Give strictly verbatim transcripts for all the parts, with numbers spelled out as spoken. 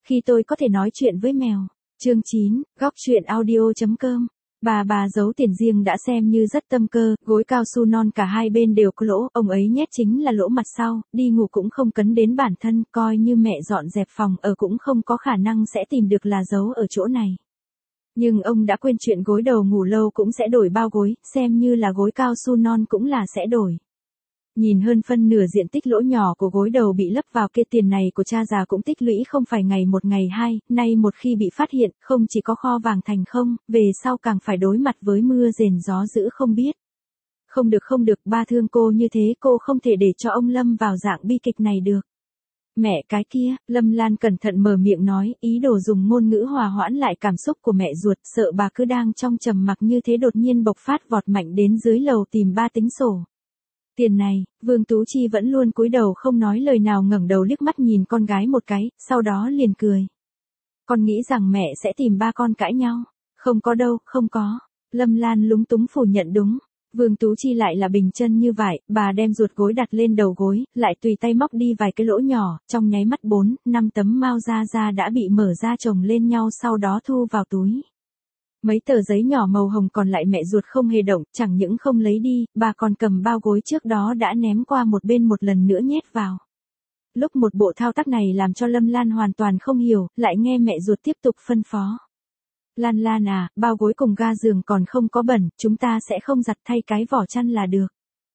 khi tôi có thể nói chuyện với mèo. Chương chín, góc truyện audio.com. Bà bà giấu tiền riêng đã xem như rất tâm cơ, gối cao su non cả hai bên đều có lỗ, ông ấy nhét chính là lỗ mặt sau, đi ngủ cũng không cấn đến bản thân, coi như mẹ dọn dẹp phòng ở cũng không có khả năng sẽ tìm được là giấu ở chỗ này. Nhưng ông đã quên chuyện gối đầu ngủ lâu cũng sẽ đổi bao gối, xem như là gối cao su non cũng là sẽ đổi. Nhìn hơn phân nửa diện tích lỗ nhỏ của gối đầu bị lấp vào kia, tiền này của cha già cũng tích lũy không phải ngày một ngày hai, nay một khi bị phát hiện, không chỉ có kho vàng thành không, về sau càng phải đối mặt với mưa rền gió dữ không biết. Không được không được, ba thương cô như thế, cô không thể để cho ông Lâm vào dạng bi kịch này được. Mẹ cái kia, Lâm Lan cẩn thận mở miệng nói, ý đồ dùng ngôn ngữ hòa hoãn lại cảm xúc của mẹ ruột, sợ bà cứ đang trong trầm mặc như thế đột nhiên bộc phát vọt mạnh đến dưới lầu tìm ba tính sổ. Tiền này, Vương Tú Chi vẫn luôn cúi đầu không nói lời nào, ngẩng đầu liếc mắt nhìn con gái một cái, sau đó liền cười. Con nghĩ rằng mẹ sẽ tìm ba con cãi nhau. Không có đâu, không có. Lâm Lan lúng túng phủ nhận đúng. Vương Tú Chi lại là bình chân như vậy, bà đem ruột gối đặt lên đầu gối, lại tùy tay móc đi vài cái lỗ nhỏ, trong nháy mắt bốn, năm tấm mao da da đã bị mở ra chồng lên nhau, sau đó thu vào túi. Mấy tờ giấy nhỏ màu hồng còn lại mẹ ruột không hề động, chẳng những không lấy đi, bà còn cầm bao gối trước đó đã ném qua một bên một lần nữa nhét vào. Lúc một bộ thao tác này làm cho Lâm Lan hoàn toàn không hiểu, lại nghe mẹ ruột tiếp tục phân phó. Lan Lan à, bao gối cùng ga giường còn không có bẩn, chúng ta sẽ không giặt, thay cái vỏ chăn là được.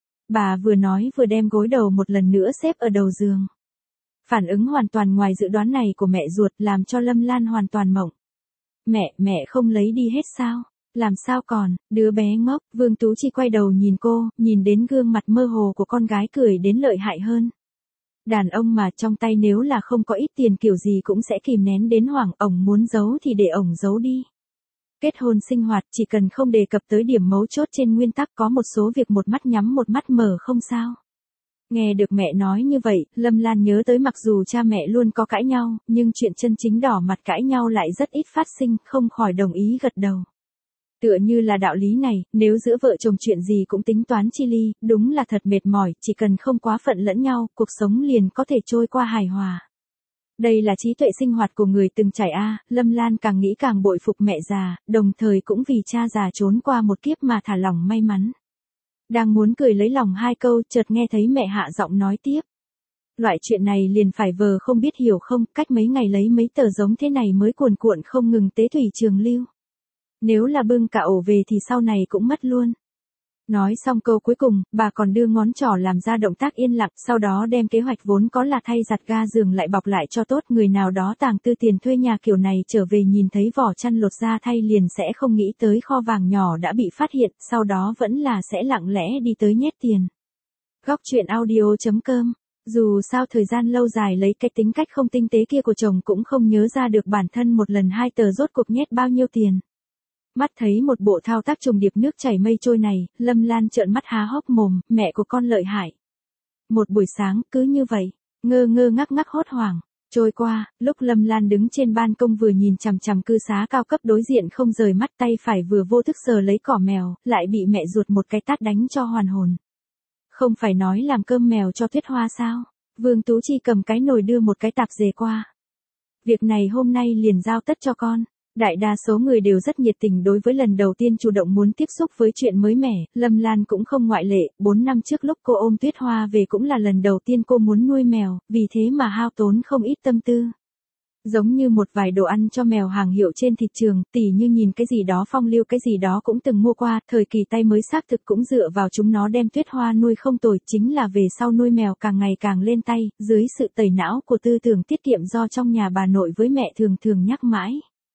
Bà vừa nói vừa đem gối đầu một lần nữa xếp ở đầu giường. Phản ứng hoàn toàn ngoài dự đoán này của mẹ ruột làm cho Lâm Lan hoàn toàn mộng. Mẹ, mẹ không lấy đi hết sao? Làm sao còn, đứa bé ngốc. Vương Tú Chi quay đầu nhìn cô, nhìn đến gương mặt mơ hồ của con gái cười đến lợi hại hơn. Đàn ông mà trong tay nếu là không có ít tiền kiểu gì cũng sẽ kìm nén đến hoảng, ổng muốn giấu thì để ổng giấu đi. Kết hôn sinh hoạt chỉ cần không đề cập tới điểm mấu chốt, trên nguyên tắc có một số việc một mắt nhắm một mắt mở không sao. Nghe được mẹ nói như vậy, Lâm Lan nhớ tới mặc dù cha mẹ luôn có cãi nhau, nhưng chuyện chân chính đỏ mặt cãi nhau lại rất ít phát sinh, không khỏi đồng ý gật đầu. Tựa như là đạo lý này, nếu giữa vợ chồng chuyện gì cũng tính toán chi ly, đúng là thật mệt mỏi, chỉ cần không quá phận lẫn nhau, cuộc sống liền có thể trôi qua hài hòa. Đây là trí tuệ sinh hoạt của người từng trải a. Lâm Lan càng nghĩ càng bội phục mẹ già, đồng thời cũng vì cha già trốn qua một kiếp mà thả lỏng may mắn. Đang muốn cười lấy lòng hai câu, chợt nghe thấy mẹ hạ giọng nói tiếp. Loại chuyện này liền phải vờ không biết hiểu không, cách mấy ngày lấy mấy tờ giống thế này mới cuồn cuộn không ngừng tế thủy trường lưu. Nếu là bưng cả ổ về thì sau này cũng mất luôn. Nói xong câu cuối cùng, bà còn đưa ngón trỏ làm ra động tác yên lặng, sau đó đem kế hoạch vốn có là thay giặt ga giường lại bọc lại cho tốt. Người nào đó tàng tư tiền thuê nhà kiểu này trở về nhìn thấy vỏ chăn lột ra thay liền sẽ không nghĩ tới kho vàng nhỏ đã bị phát hiện, sau đó vẫn là sẽ lặng lẽ đi tới nhét tiền. Góc truyện audio.com. Dù sao thời gian lâu dài lấy cái tính cách không tinh tế kia của chồng cũng không nhớ ra được bản thân một lần hai tờ rốt cuộc nhét bao nhiêu tiền. Mắt thấy một bộ thao tác trùng điệp nước chảy mây trôi này, Lâm Lan trợn mắt há hốc mồm, mẹ của con lợi hại. Một buổi sáng, cứ như vậy, ngơ ngơ ngắc ngắc hốt hoảng, trôi qua, lúc Lâm Lan đứng trên ban công vừa nhìn chằm chằm cư xá cao cấp đối diện không rời mắt, tay phải vừa vô thức sờ lấy cỏ mèo, lại bị mẹ ruột một cái tát đánh cho hoàn hồn. Không phải nói làm cơm mèo cho Tuyết Hoa sao? Vương Tú Chi cầm cái nồi đưa một cái tạp dề qua. Việc này hôm nay liền giao tất cho con. Đại đa số người đều rất nhiệt tình đối với lần đầu tiên chủ động muốn tiếp xúc với chuyện mới mẻ, Lâm Lan cũng không ngoại lệ. Bốn năm trước lúc cô ôm Tuyết Hoa về cũng là lần đầu tiên cô muốn nuôi mèo, vì thế mà hao tốn không ít tâm tư. Giống như một vài đồ ăn cho mèo hàng hiệu trên thị trường, tỉ như nhìn cái gì đó phong lưu cái gì đó cũng từng mua qua, thời kỳ tay mới xác thực cũng dựa vào chúng nó đem Tuyết Hoa nuôi không tồi, chính là về sau nuôi mèo càng ngày càng lên tay, dưới sự tẩy não của tư tưởng tiết kiệm do trong nhà bà nội với mẹ thường thường nhắc mãi.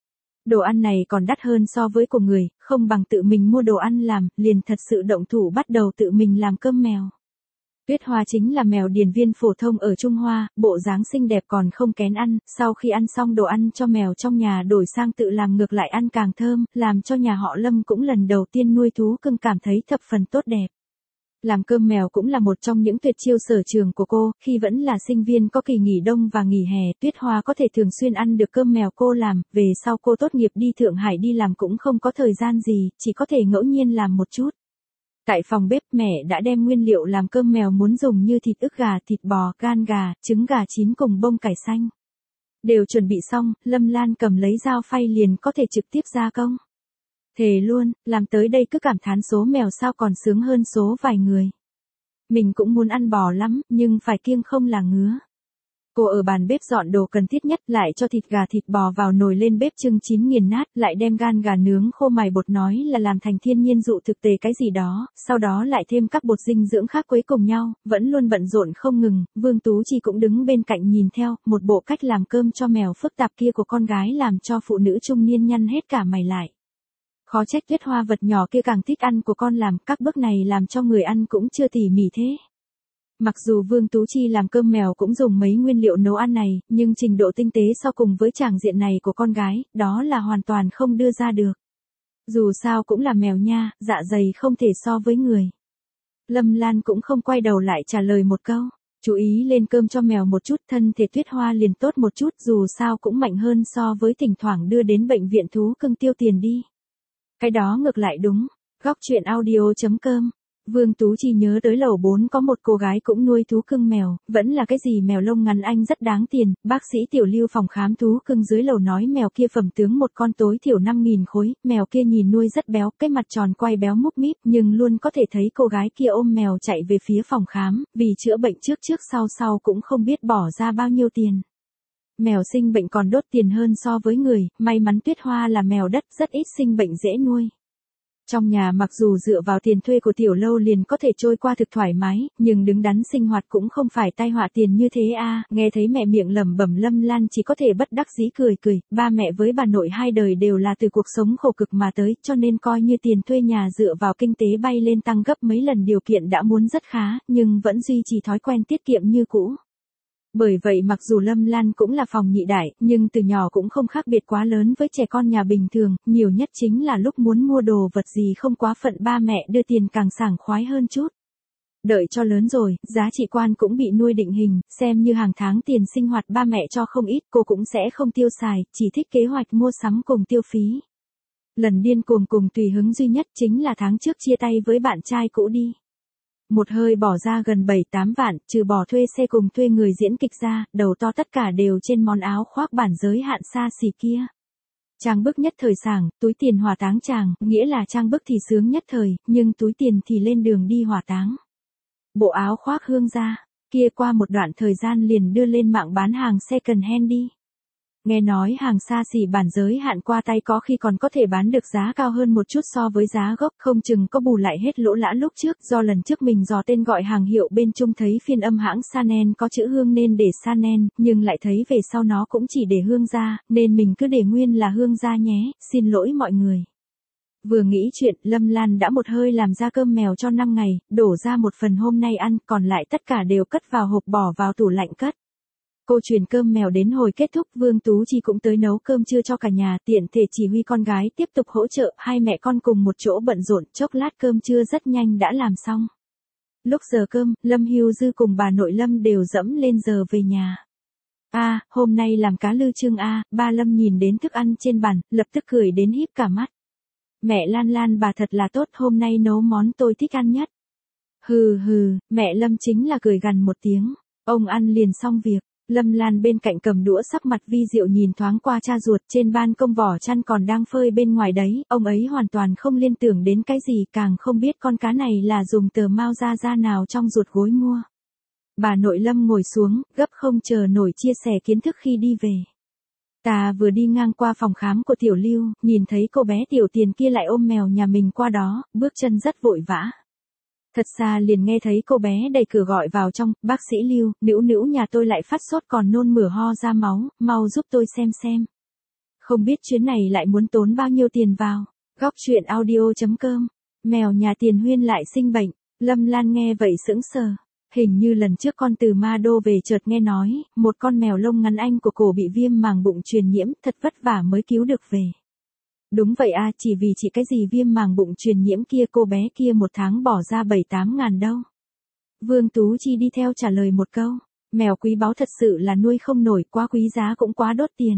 Đồ ăn này còn đắt hơn so với của người, không bằng tự mình mua đồ ăn làm, liền thật sự động thủ bắt đầu tự mình làm cơm mèo. Tuyết Hoa chính là mèo điển viên phổ thông ở Trung Hoa, bộ dáng xinh đẹp còn không kén ăn, sau khi ăn xong đồ ăn cho mèo trong nhà đổi sang tự làm ngược lại ăn càng thơm, làm cho nhà họ Lâm cũng lần đầu tiên nuôi thú cưng cảm thấy thập phần tốt đẹp. Làm cơm mèo cũng là một trong những tuyệt chiêu sở trường của cô, khi vẫn là sinh viên có kỳ nghỉ đông và nghỉ hè, Tuyết Hoa có thể thường xuyên ăn được cơm mèo cô làm, về sau cô tốt nghiệp đi Thượng Hải đi làm cũng không có thời gian gì, chỉ có thể ngẫu nhiên làm một chút. Tại phòng bếp mẹ đã đem nguyên liệu làm cơm mèo muốn dùng như thịt ức gà, thịt bò, gan gà, trứng gà chín cùng bông cải xanh. Đều chuẩn bị xong, Lâm Lan cầm lấy dao phay liền có thể trực tiếp gia công. Thề luôn, làm tới đây cứ cảm thán số mèo sao còn sướng hơn số vài người. Mình cũng muốn ăn bò lắm, nhưng phải kiêng không là ngứa. Cô ở bàn bếp dọn đồ cần thiết nhất, lại cho thịt gà thịt bò vào nồi lên bếp chưng chín nghiền nát, lại đem gan gà nướng khô mài bột nói là làm thành thiên nhiên dụ thực tề cái gì đó, sau đó lại thêm các bột dinh dưỡng khác quấy cùng nhau, vẫn luôn bận rộn không ngừng. Vương Tú Chi cũng đứng bên cạnh nhìn theo, một bộ cách làm cơm cho mèo phức tạp kia của con gái làm cho phụ nữ trung niên nhăn hết cả mày lại. Khó trách Tuyết Hoa vật nhỏ kia càng thích ăn của con làm, các bước này làm cho người ăn cũng chưa tỉ mỉ thế. Mặc dù Vương Tú Chi làm cơm mèo cũng dùng mấy nguyên liệu nấu ăn này, nhưng trình độ tinh tế so cùng với tràng diện này của con gái, đó là hoàn toàn không đưa ra được. Dù sao cũng là mèo nha, dạ dày không thể so với người. Lâm Lan cũng không quay đầu lại trả lời một câu, chú ý lên cơm cho mèo một chút, thân thể Tuyết Hoa liền tốt một chút, dù sao cũng mạnh hơn so với thỉnh thoảng đưa đến bệnh viện thú cưng tiêu tiền đi. Cái đó ngược lại đúng. Góc truyện audio chấm com. Vương Tú Chi nhớ tới lầu bốn có một cô gái cũng nuôi thú cưng mèo, vẫn là cái gì mèo lông ngắn anh rất đáng tiền, bác sĩ Tiểu Lưu phòng khám thú cưng dưới lầu nói mèo kia phẩm tướng một con tối thiểu năm nghìn khối, mèo kia nhìn nuôi rất béo, cái mặt tròn quay béo múp míp, nhưng luôn có thể thấy cô gái kia ôm mèo chạy về phía phòng khám, vì chữa bệnh trước trước sau sau cũng không biết bỏ ra bao nhiêu tiền. Mèo sinh bệnh còn đốt tiền hơn so với người, may mắn Tuyết Hoa là mèo đất rất ít sinh bệnh dễ nuôi. Trong nhà mặc dù dựa vào tiền thuê của Tiểu Lâu liền có thể trôi qua thực thoải mái, nhưng đứng đắn sinh hoạt cũng không phải tai họa tiền như thế a. Nghe thấy mẹ miệng lẩm bẩm Lâm Lan chỉ có thể bất đắc dĩ cười cười, ba mẹ với bà nội hai đời đều là từ cuộc sống khổ cực mà tới, cho nên coi như tiền thuê nhà dựa vào kinh tế bay lên tăng gấp mấy lần điều kiện đã muốn rất khá, nhưng vẫn duy trì thói quen tiết kiệm như cũ. Bởi vậy mặc dù Lâm Lan cũng là phòng nhị đại, nhưng từ nhỏ cũng không khác biệt quá lớn với trẻ con nhà bình thường, nhiều nhất chính là lúc muốn mua đồ vật gì không quá phận ba mẹ đưa tiền càng sảng khoái hơn chút. Đợi cho lớn rồi, giá trị quan cũng bị nuôi định hình, xem như hàng tháng tiền sinh hoạt ba mẹ cho không ít, cô cũng sẽ không tiêu xài, chỉ thích kế hoạch mua sắm cùng tiêu phí. Lần điên cuồng cùng tùy hứng duy nhất chính là tháng trước chia tay với bạn trai cũ đi. Một hơi bỏ ra gần bảy tám vạn, trừ bỏ thuê xe cùng thuê người diễn kịch ra, đầu to tất cả đều trên món áo khoác bản giới hạn xa xỉ kia. Trang bức nhất thời sảng, túi tiền hỏa táng chàng, nghĩa là trang bức thì sướng nhất thời, nhưng túi tiền thì lên đường đi hỏa táng. Bộ áo khoác hương gia, kia qua một đoạn thời gian liền đưa lên mạng bán hàng second hand đi. Nghe nói hàng xa xỉ bản giới hạn qua tay có khi còn có thể bán được giá cao hơn một chút so với giá gốc, không chừng có bù lại hết lỗ lã lúc trước, do lần trước mình dò tên gọi hàng hiệu bên Trung thấy phiên âm hãng Chanel có chữ hương nên để Chanel, nhưng lại thấy về sau nó cũng chỉ để hương gia, nên mình cứ để nguyên là hương gia nhé, xin lỗi mọi người. Vừa nghĩ chuyện, Lâm Lan đã một hơi làm ra cơm mèo cho năm ngày, đổ ra một phần hôm nay ăn, còn lại tất cả đều cất vào hộp bỏ vào tủ lạnh cất. Cô truyền cơm mèo đến hồi kết thúc, Vương Tú Chi cũng tới nấu cơm trưa cho cả nhà, tiện thể chỉ huy con gái tiếp tục hỗ trợ, hai mẹ con cùng một chỗ bận rộn, chốc lát cơm trưa rất nhanh đã làm xong. Lúc giờ cơm, Lâm Hưu Dư cùng bà nội Lâm đều dẫm lên giờ về nhà. A, à, hôm nay làm cá lư trưng a, à, ba Lâm nhìn đến thức ăn trên bàn, lập tức cười đến híp cả mắt. Mẹ Lan Lan bà thật là tốt, hôm nay nấu món tôi thích ăn nhất. Hừ hừ, mẹ Lâm chính là cười gằn một tiếng, ông ăn liền xong việc. Lâm Lan bên cạnh cầm đũa sắc mặt vi diệu nhìn thoáng qua cha ruột, trên ban công vỏ chăn còn đang phơi bên ngoài đấy, ông ấy hoàn toàn không liên tưởng đến cái gì, càng không biết con cá này là dùng tờ mao ra ra nào trong ruột gối mua. Bà nội Lâm ngồi xuống, gấp không chờ nổi chia sẻ kiến thức khi đi về. Ta vừa đi ngang qua phòng khám của Tiểu Lưu, nhìn thấy cô bé Tiểu Tiền kia lại ôm mèo nhà mình qua đó, bước chân rất vội vã. Thật xa liền nghe thấy cô bé đẩy cửa gọi vào trong, bác sĩ Lưu, nữu nữu nhà tôi lại phát sốt còn nôn mửa ho ra máu, mau giúp tôi xem xem. Không biết chuyến này lại muốn tốn bao nhiêu tiền vào. Góc truyện audio chấm com. Mèo nhà Tiền Huyên lại sinh bệnh, Lâm Lan nghe vậy sững sờ. Hình như lần trước con từ Ma Đô về chợt nghe nói, một con mèo lông ngắn anh của cổ bị viêm màng bụng truyền nhiễm, thật vất vả mới cứu được về. Đúng vậy a, chỉ vì chỉ cái gì viêm màng bụng truyền nhiễm kia cô bé kia một tháng bỏ ra bảy tám ngàn đâu. Vương Tú Chi đi theo trả lời một câu, mèo quý báu thật sự là nuôi không nổi, quá quý giá cũng quá đốt tiền.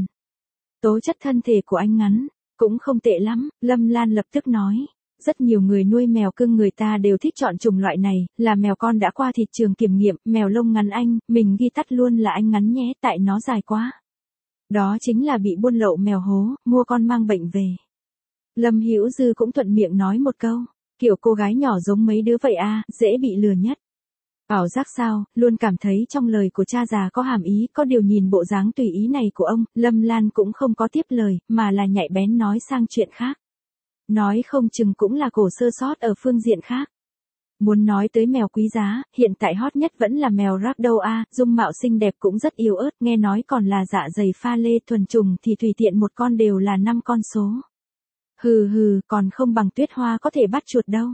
Tố chất thân thể của anh ngắn, cũng không tệ lắm, Lâm Lan lập tức nói. Rất nhiều người nuôi mèo cưng người ta đều thích chọn chủng loại này, là mèo con đã qua thị trường kiểm nghiệm, mèo lông ngắn anh, mình ghi tắt luôn là anh ngắn nhé, tại nó dài quá. Đó chính là bị buôn lậu mèo hố, mua con mang bệnh về. Lâm Hữu Dư cũng thuận miệng nói một câu, kiểu cô gái nhỏ giống mấy đứa vậy à, dễ bị lừa nhất. Ảo giác sao, luôn cảm thấy trong lời của cha già có hàm ý, có điều nhìn bộ dáng tùy ý này của ông, Lâm Lan cũng không có tiếp lời, mà là nhạy bén nói sang chuyện khác. Nói không chừng cũng là cổ sơ sót ở phương diện khác. Muốn nói tới mèo quý giá, hiện tại hot nhất vẫn là mèo ragdoll a, dung mạo xinh đẹp cũng rất yếu ớt, nghe nói còn là dạ dày pha lê thuần trùng thì tùy tiện một con đều là năm con số. Hừ hừ, còn không bằng Tuyết Hoa có thể bắt chuột đâu.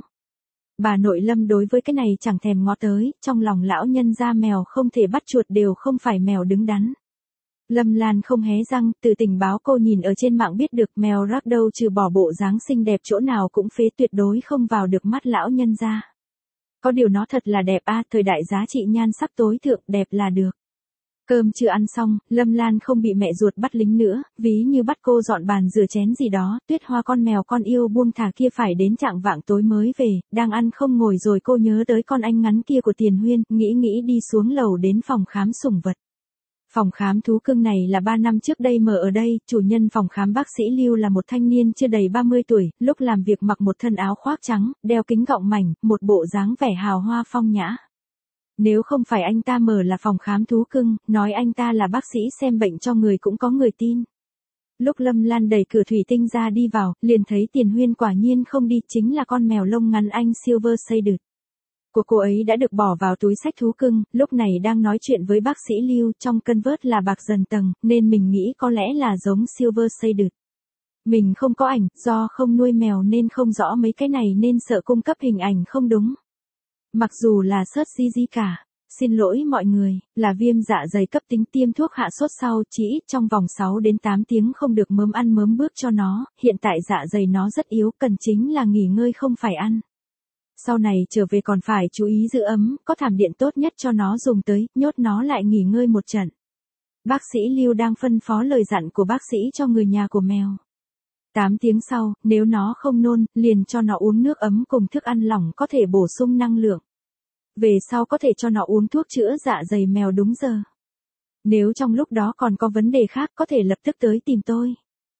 Bà nội Lâm đối với cái này chẳng thèm ngó tới, trong lòng lão nhân gia mèo không thể bắt chuột đều không phải mèo đứng đắn. Lâm Lan không hé răng, từ tình báo cô nhìn ở trên mạng biết được mèo ragdoll trừ bỏ bộ dáng xinh đẹp chỗ nào cũng phế, tuyệt đối không vào được mắt lão nhân gia. Có điều nó thật là đẹp a, thời đại giá trị nhan sắc tối thượng, đẹp là được. Cơm chưa ăn xong, Lâm Lan không bị mẹ ruột bắt lính nữa, ví như bắt cô dọn bàn rửa chén gì đó, Tuyết Hoa con mèo con yêu buông thả kia phải đến chạng vạng tối mới về, đang ăn không ngồi rồi cô nhớ tới con anh ngắn kia của Tiền Huyên, nghĩ nghĩ đi xuống lầu đến phòng khám sủng vật. Phòng khám thú cưng này là ba năm trước đây mở ở đây, chủ nhân phòng khám bác sĩ Lưu là một thanh niên chưa đầy ba mươi tuổi, lúc làm việc mặc một thân áo khoác trắng, đeo kính gọng mảnh, một bộ dáng vẻ hào hoa phong nhã. Nếu không phải anh ta mở là phòng khám thú cưng, nói anh ta là bác sĩ xem bệnh cho người cũng có người tin. Lúc Lâm Lan đẩy cửa thủy tinh ra đi vào, liền thấy Tiền Huyên quả nhiên không đi, chính là con mèo lông ngắn anh Silver Shaded của cô ấy đã được bỏ vào túi xách thú cưng, lúc này đang nói chuyện với bác sĩ Lưu, trong cân vớt là bạc dần tầng, nên mình nghĩ có lẽ là giống Silver Shaded. Mình không có ảnh, do không nuôi mèo nên không rõ mấy cái này nên sợ cung cấp hình ảnh không đúng. Mặc dù là search gì gì cả. Xin lỗi mọi người, là viêm dạ dày cấp tính, tiêm thuốc hạ sốt sau chỉ ít trong vòng sáu đến tám tiếng không được mớm ăn mớm bước cho nó, hiện tại dạ dày nó rất yếu, cần chính là nghỉ ngơi không phải ăn. Sau này trở về còn phải chú ý giữ ấm, có thảm điện tốt nhất cho nó dùng tới, nhốt nó lại nghỉ ngơi một trận. Bác sĩ Lưu đang phân phó lời dặn của bác sĩ cho người nhà của mèo. tám tiếng sau, nếu nó không nôn, liền cho nó uống nước ấm cùng thức ăn lỏng có thể bổ sung năng lượng. Về sau có thể cho nó uống thuốc chữa dạ dày mèo đúng giờ. Nếu trong lúc đó còn có vấn đề khác có thể lập tức tới tìm tôi.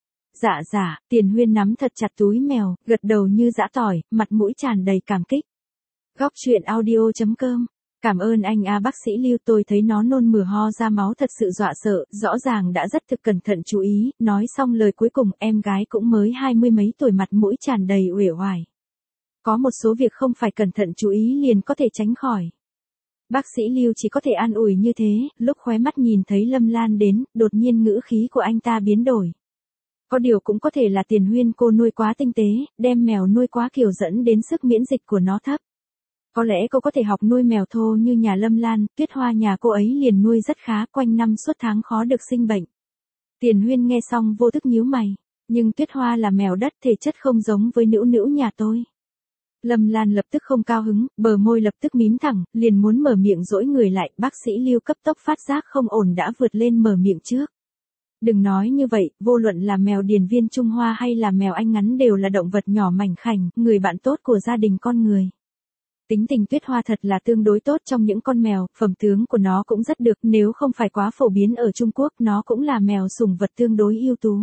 Dạ dạ, Tiền Huyên nắm thật chặt túi mèo, gật đầu như giã tỏi, mặt mũi tràn đầy cảm kích. Góc truyện audio chấm com. Cảm ơn anh a bác sĩ Lưu, tôi thấy nó nôn mửa ho ra máu thật sự dọa sợ, rõ ràng đã rất thực cẩn thận chú ý, nói xong lời cuối cùng em gái cũng mới hai mươi mấy tuổi mặt mũi tràn đầy uể oải. Có một số việc không phải cẩn thận chú ý liền có thể tránh khỏi. Bác sĩ Lưu chỉ có thể an ủi như thế, lúc khóe mắt nhìn thấy Lâm Lan đến, đột nhiên ngữ khí của anh ta biến đổi. Có điều cũng có thể là Tiền Huyên cô nuôi quá tinh tế, đem mèo nuôi quá kiểu dẫn đến sức miễn dịch của nó thấp. Có lẽ cô có thể học nuôi mèo thô như nhà Lâm Lan, Tuyết Hoa nhà cô ấy liền nuôi rất khá, quanh năm suốt tháng khó được sinh bệnh. Tiền Huyên nghe xong vô thức nhíu mày, nhưng Tuyết Hoa là mèo đất, thể chất không giống với nữu nữu nhà tôi. Lâm Lan lập tức không cao hứng, bờ môi lập tức mím thẳng, liền muốn mở miệng dỗi người lại, bác sĩ Lưu cấp tốc phát giác không ổn đã vượt lên mở miệng trước. Đừng nói như vậy, vô luận là mèo điền viên Trung Hoa hay là mèo Anh ngắn đều là động vật nhỏ mảnh khảnh, người bạn tốt của gia đình con người. Tính tình Tuyết Hoa thật là tương đối tốt trong những con mèo, phẩm tướng của nó cũng rất được, nếu không phải quá phổ biến ở Trung Quốc, nó cũng là mèo sủng vật tương đối ưu tú.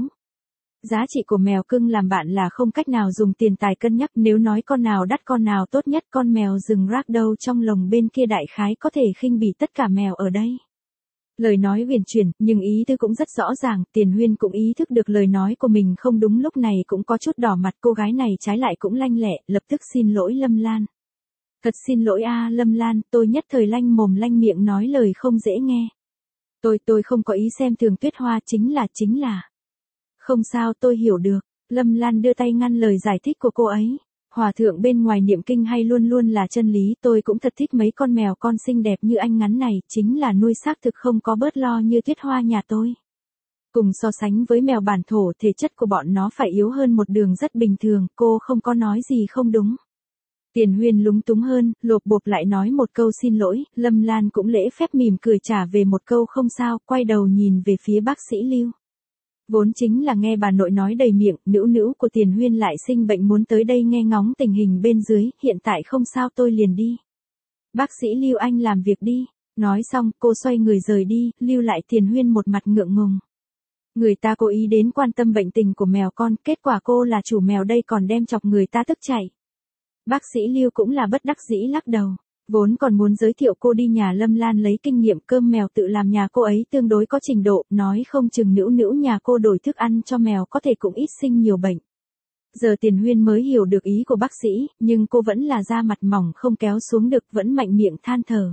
Giá trị của mèo cưng làm bạn là không cách nào dùng tiền tài cân nhắc, nếu nói con nào đắt con nào tốt nhất, con mèo rừng ragdoll trong lồng bên kia đại khái có thể khinh bỉ tất cả mèo ở đây. Lời nói huyền chuyển, nhưng ý tư cũng rất rõ ràng, Tiền Huyên cũng ý thức được lời nói của mình không đúng, lúc này cũng có chút đỏ mặt, cô gái này trái lại cũng lanh lẹ, lập tức xin lỗi Lâm Lan. Thật xin lỗi a Lâm Lan, tôi nhất thời lanh mồm lanh miệng nói lời không dễ nghe. Tôi tôi không có ý xem thường Tuyết Hoa, chính là chính là. Không sao, tôi hiểu được. Lâm Lan đưa tay ngăn lời giải thích của cô ấy. Hòa thượng bên ngoài niệm kinh hay luôn luôn là chân lý, tôi cũng thật thích mấy con mèo con xinh đẹp như anh ngắn này, chính là nuôi xác thực không có bớt lo như Tuyết Hoa nhà tôi. Cùng so sánh với mèo bản thổ, thể chất của bọn nó phải yếu hơn một đường rất bình thường, cô không có nói gì không đúng. Tiền Huyên lúng túng hơn, lộp bộp lại nói một câu xin lỗi, Lâm Lan cũng lễ phép mỉm cười trả về một câu không sao, quay đầu nhìn về phía bác sĩ Lưu. Vốn chính là nghe bà nội nói đầy miệng, nữu nữu của Tiền Huyên lại sinh bệnh muốn tới đây nghe ngóng tình hình bên dưới, hiện tại không sao tôi liền đi. Bác sĩ Lưu anh làm việc đi. Nói xong, cô xoay người rời đi, lưu lại Tiền Huyên một mặt ngượng ngùng. Người ta cố ý đến quan tâm bệnh tình của mèo con, kết quả cô là chủ mèo đây còn đem chọc người ta tức chạy. Bác sĩ Lưu cũng là bất đắc dĩ lắc đầu. Vốn còn muốn giới thiệu cô đi nhà Lâm Lan lấy kinh nghiệm cơm mèo tự làm nhà cô ấy tương đối có trình độ, nói không chừng nữu nữu nhà cô đổi thức ăn cho mèo có thể cũng ít sinh nhiều bệnh. Giờ Tiền Huyên mới hiểu được ý của bác sĩ, nhưng cô vẫn là da mặt mỏng không kéo xuống được, vẫn mạnh miệng than thở.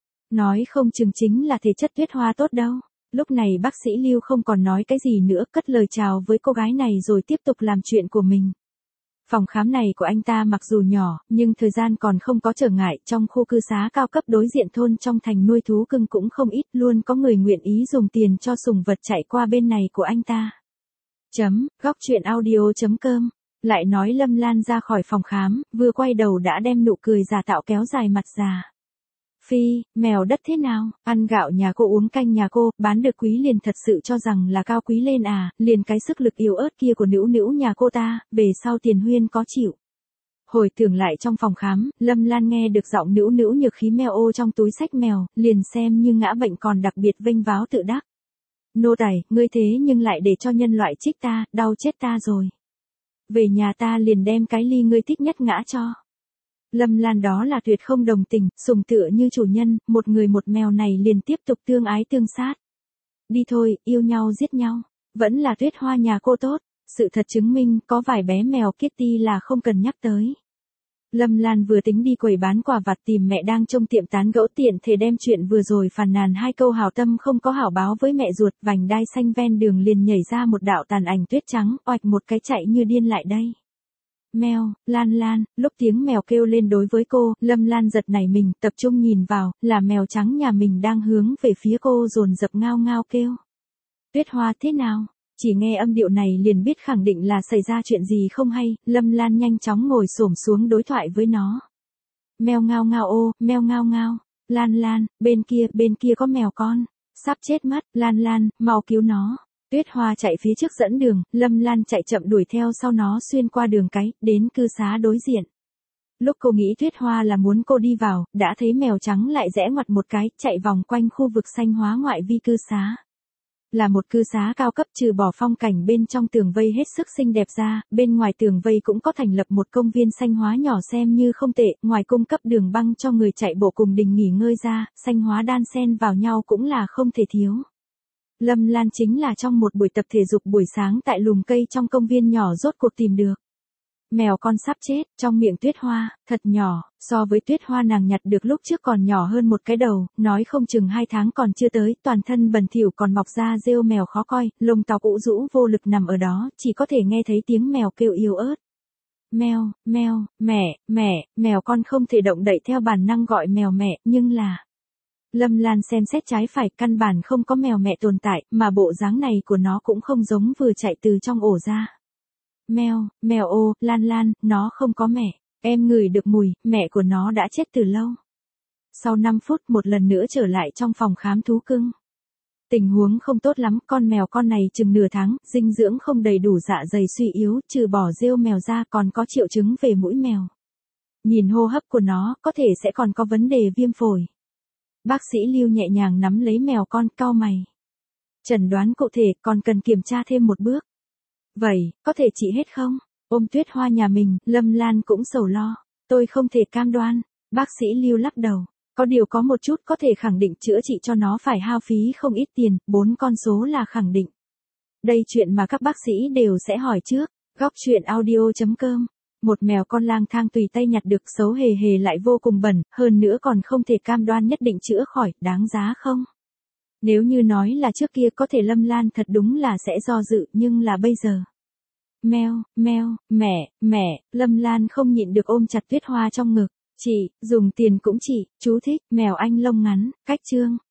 Nói không chừng chính là thể chất Tuyết Hoa tốt đâu. Lúc này bác sĩ Lưu không còn nói cái gì nữa, cất lời chào với cô gái này rồi tiếp tục làm chuyện của mình. Phòng khám này của anh ta mặc dù nhỏ, nhưng thời gian còn không có trở ngại, trong khu cư xá cao cấp đối diện thôn trong thành nuôi thú cưng cũng không ít, luôn có người nguyện ý dùng tiền cho sủng vật chạy qua bên này của anh ta. Chấm, góc truyện audio chấm com. Lại nói Lâm Lan ra khỏi phòng khám, vừa quay đầu đã đem nụ cười giả tạo kéo dài mặt già. Phi, mèo đất thế nào, ăn gạo nhà cô uống canh nhà cô, bán được quý liền thật sự cho rằng là cao quý lên à, liền cái sức lực yếu ớt kia của nữu nữu nhà cô ta, về sau Tiền Huyên có chịu. Hồi tưởng lại trong phòng khám, Lâm Lan nghe được giọng nữu nữu nhược khí mèo ô trong túi xách mèo, liền xem như ngã bệnh còn đặc biệt vênh váo tự đắc. Nô tài, ngươi thế nhưng lại để cho nhân loại trích ta, đau chết ta rồi. Về nhà ta liền đem cái ly ngươi thích nhất ngã cho. Lâm Lan đó là tuyệt không đồng tình, sùng tựa như chủ nhân, một người một mèo này liền tiếp tục tương ái tương sát. Đi thôi, yêu nhau giết nhau, vẫn là Tuyết Hoa nhà cô tốt, sự thật chứng minh có vài bé mèo Kitty là không cần nhắc tới. Lâm Lan vừa tính đi quầy bán quà vặt tìm mẹ đang trong tiệm tán gẫu tiện thể đem chuyện vừa rồi phàn nàn hai câu hảo tâm không có hảo báo với mẹ ruột, vành đai xanh ven đường liền nhảy ra một đạo tàn ảnh tuyết trắng, oạch một cái chạy như điên lại đây. Mèo, Lan Lan, lúc tiếng mèo kêu lên đối với cô, Lâm Lan giật nảy mình, tập trung nhìn vào, là mèo trắng nhà mình đang hướng về phía cô dồn dập ngao ngao kêu. Tuyết Hoa thế nào? Chỉ nghe âm điệu này liền biết khẳng định là xảy ra chuyện gì không hay, Lâm Lan nhanh chóng ngồi xổm xuống đối thoại với nó. Mèo ngao ngao ô, mèo ngao ngao, Lan Lan, bên kia, bên kia có mèo con, sắp chết mất, Lan Lan, mau cứu nó. Tuyết Hoa chạy phía trước dẫn đường, Lâm Lan chạy chậm đuổi theo sau nó xuyên qua đường cái, đến cư xá đối diện. Lúc cô nghĩ Tuyết Hoa là muốn cô đi vào, đã thấy mèo trắng lại rẽ ngoặt một cái, chạy vòng quanh khu vực xanh hóa ngoại vi cư xá. Là một cư xá cao cấp, trừ bỏ phong cảnh bên trong tường vây hết sức xinh đẹp ra, bên ngoài tường vây cũng có thành lập một công viên xanh hóa nhỏ xem như không tệ, ngoài cung cấp đường băng cho người chạy bộ cùng đình nghỉ ngơi ra, xanh hóa đan xen vào nhau cũng là không thể thiếu. Lâm Lan chính là trong một buổi tập thể dục buổi sáng tại lùm cây trong công viên nhỏ rốt cuộc tìm được. Mèo con sắp chết, trong miệng Tuyết Hoa, thật nhỏ, so với Tuyết Hoa nàng nhặt được lúc trước còn nhỏ hơn một cái đầu, nói không chừng hai tháng còn chưa tới, toàn thân bẩn thỉu còn mọc ra rêu mèo khó coi, lông tóc ụ rũ vô lực nằm ở đó, chỉ có thể nghe thấy tiếng mèo kêu yếu ớt. Mèo, mèo, mẹ, mẹ, mèo con không thể động đậy theo bản năng gọi mèo mẹ, nhưng là... Lâm Lan xem xét trái phải, căn bản không có mèo mẹ tồn tại, mà bộ dáng này của nó cũng không giống vừa chạy từ trong ổ ra. Mèo, mèo ô, Lan Lan, nó không có mẹ, em ngửi được mùi, mẹ của nó đã chết từ lâu. Sau năm phút một lần nữa trở lại trong phòng khám thú cưng. Tình huống không tốt lắm, con mèo con này chừng nửa tháng, dinh dưỡng không đầy đủ, dạ dày suy yếu, trừ bỏ rêu mèo ra còn có triệu chứng về mũi mèo. Nhìn hô hấp của nó, có thể sẽ còn có vấn đề viêm phổi. Bác sĩ Lưu nhẹ nhàng nắm lấy mèo con, cau mày. Chẩn đoán cụ thể, còn cần kiểm tra thêm một bước. Vậy, có thể trị hết không? Ôm Tuyết Hoa nhà mình, Lâm Lan cũng sầu lo. Tôi không thể cam đoan. Bác sĩ Lưu lắc đầu. Có điều có một chút có thể khẳng định chữa trị cho nó phải hao phí không ít tiền, bốn con số là khẳng định. Đây chuyện mà các bác sĩ đều sẽ hỏi trước. Góc truyện audio chấm com. Một mèo con lang thang tùy tay nhặt được, xấu hề hề lại vô cùng bẩn, hơn nữa còn không thể cam đoan nhất định chữa khỏi, đáng giá không? Nếu như nói là trước kia có thể Lâm Lan thật đúng là sẽ do dự, nhưng là bây giờ. Mèo, mèo, mẹ, mẹ, Lâm Lan không nhịn được ôm chặt Tuyết Hoa trong ngực. Chị, dùng tiền cũng chị, chú thích, mèo anh lông ngắn, cách chương.